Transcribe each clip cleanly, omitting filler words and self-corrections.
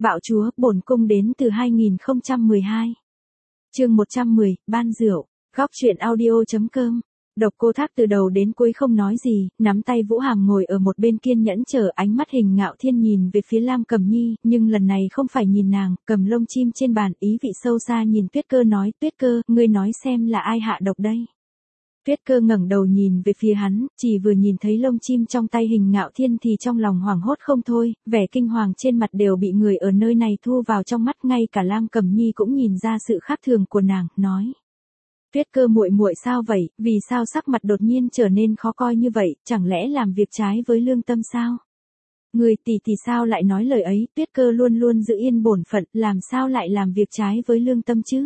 Bạo chúa, bổn cung đến từ 2012. Chương 110, ban rượu. Góc truyện audio.com. Độc Cô Thác từ đầu đến cuối không nói gì, nắm tay Vũ Hàm ngồi ở một bên kiên nhẫn chờ, ánh mắt Hình Ngạo Thiên nhìn về phía Lam Cầm Nhi, nhưng lần này không phải nhìn nàng, cầm lông chim trên bàn, ý vị sâu xa nhìn Tuyết Cơ nói, Tuyết Cơ, ngươi nói xem là ai hạ độc đây? Tuyết Cơ ngẩng đầu nhìn về phía hắn, chỉ vừa nhìn thấy lông chim trong tay Hình Ngạo Thiên thì trong lòng hoảng hốt không thôi, vẻ kinh hoàng trên mặt đều bị người ở nơi này thu vào trong mắt, ngay cả Lam Cầm Nhi cũng nhìn ra sự khác thường của nàng, nói: Tuyết Cơ muội muội sao vậy, vì sao sắc mặt đột nhiên trở nên khó coi như vậy, chẳng lẽ làm việc trái với lương tâm sao? Người tỷ tỷ sao lại nói lời ấy, Tuyết Cơ luôn luôn giữ yên bổn phận, làm sao lại làm việc trái với lương tâm chứ?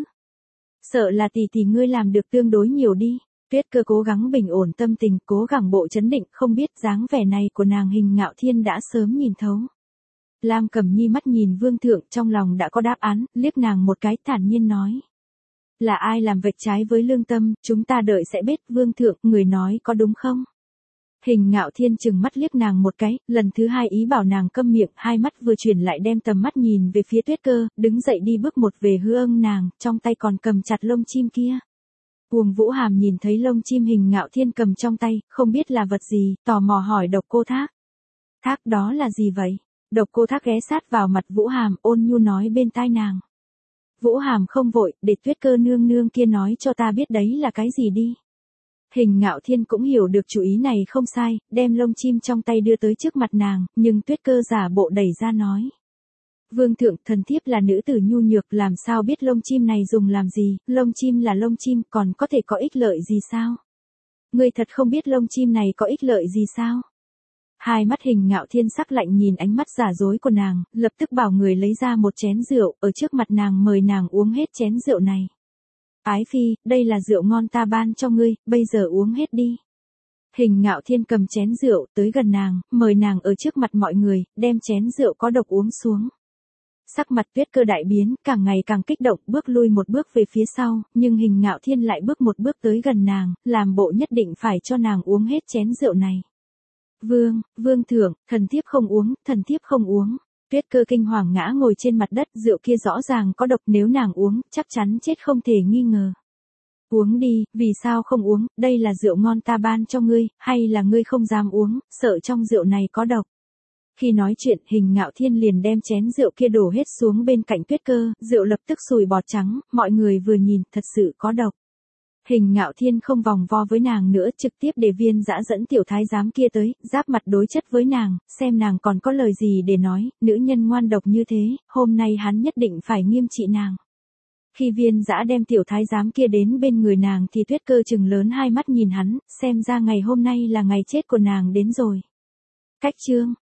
Sợ là tỷ tỷ ngươi làm được tương đối nhiều đi. Tuyết Cơ cố gắng bình ổn tâm tình, cố gắng bộ chấn định, không biết dáng vẻ này của nàng Hình Ngạo Thiên đã sớm nhìn thấu. Lam Cầm Nhi mắt nhìn Vương Thượng, trong lòng đã có đáp án, liếc nàng một cái, thản nhiên nói: Là ai làm việc trái với lương tâm, chúng ta đợi sẽ biết. Vương Thượng, người nói có đúng không? Hình Ngạo Thiên chừng mắt liếc nàng một cái, lần thứ hai ý bảo nàng câm miệng, hai mắt vừa chuyển lại đem tầm mắt nhìn về phía Tuyết Cơ, đứng dậy đi bước một về hướng nàng, trong tay còn cầm chặt lông chim kia. Uông Vũ Hàm nhìn thấy lông chim Hình Ngạo Thiên cầm trong tay, không biết là vật gì, tò mò hỏi Độc Cô Thác. Thác, đó là gì vậy? Độc Cô Thác ghé sát vào mặt Vũ Hàm, ôn nhu nói bên tai nàng. Vũ Hàm không vội, để Tuyết Cơ nương nương kia nói cho ta biết đấy là cái gì đi. Hình Ngạo Thiên cũng hiểu được chủ ý này không sai, đem lông chim trong tay đưa tới trước mặt nàng, nhưng Tuyết Cơ giả bộ đẩy ra nói: Vương Thượng, thần thiếp là nữ tử nhu nhược, làm sao biết lông chim này dùng làm gì, lông chim là lông chim, còn có thể có ích lợi gì sao? Ngươi thật không biết lông chim này có ích lợi gì sao? Hai mắt Hình Ngạo Thiên sắc lạnh nhìn ánh mắt giả dối của nàng, lập tức bảo người lấy ra một chén rượu, ở trước mặt nàng mời nàng uống hết chén rượu này. Ái phi, đây là rượu ngon ta ban cho ngươi, bây giờ uống hết đi. Hình Ngạo Thiên cầm chén rượu tới gần nàng, mời nàng ở trước mặt mọi người, đem chén rượu có độc uống xuống. Sắc mặt Tuyết Cơ đại biến, càng ngày càng kích động, bước lui một bước về phía sau, nhưng Hình Ngạo Thiên lại bước một bước tới gần nàng, làm bộ nhất định phải cho nàng uống hết chén rượu này. Vương Thượng, thần thiếp không uống, thần thiếp không uống. Tuyết Cơ kinh hoàng ngã ngồi trên mặt đất, rượu kia rõ ràng có độc, nếu nàng uống, chắc chắn chết không thể nghi ngờ. Uống đi, vì sao không uống, đây là rượu ngon ta ban cho ngươi, hay là ngươi không dám uống, sợ trong rượu này có độc. Khi nói chuyện, Hình Ngạo Thiên liền đem chén rượu kia đổ hết xuống bên cạnh Tuyết Cơ, rượu lập tức sùi bọt trắng, mọi người vừa nhìn, thật sự có độc. Hình Ngạo Thiên không vòng vo với nàng nữa, trực tiếp để Viên Dã dẫn tiểu thái giám kia tới, giáp mặt đối chất với nàng, xem nàng còn có lời gì để nói, nữ nhân ngoan độc như thế, hôm nay hắn nhất định phải nghiêm trị nàng. Khi Viên Dã đem tiểu thái giám kia đến bên người nàng thì Tuyết Cơ trừng lớn hai mắt nhìn hắn, xem ra ngày hôm nay là ngày chết của nàng đến rồi. Cách chương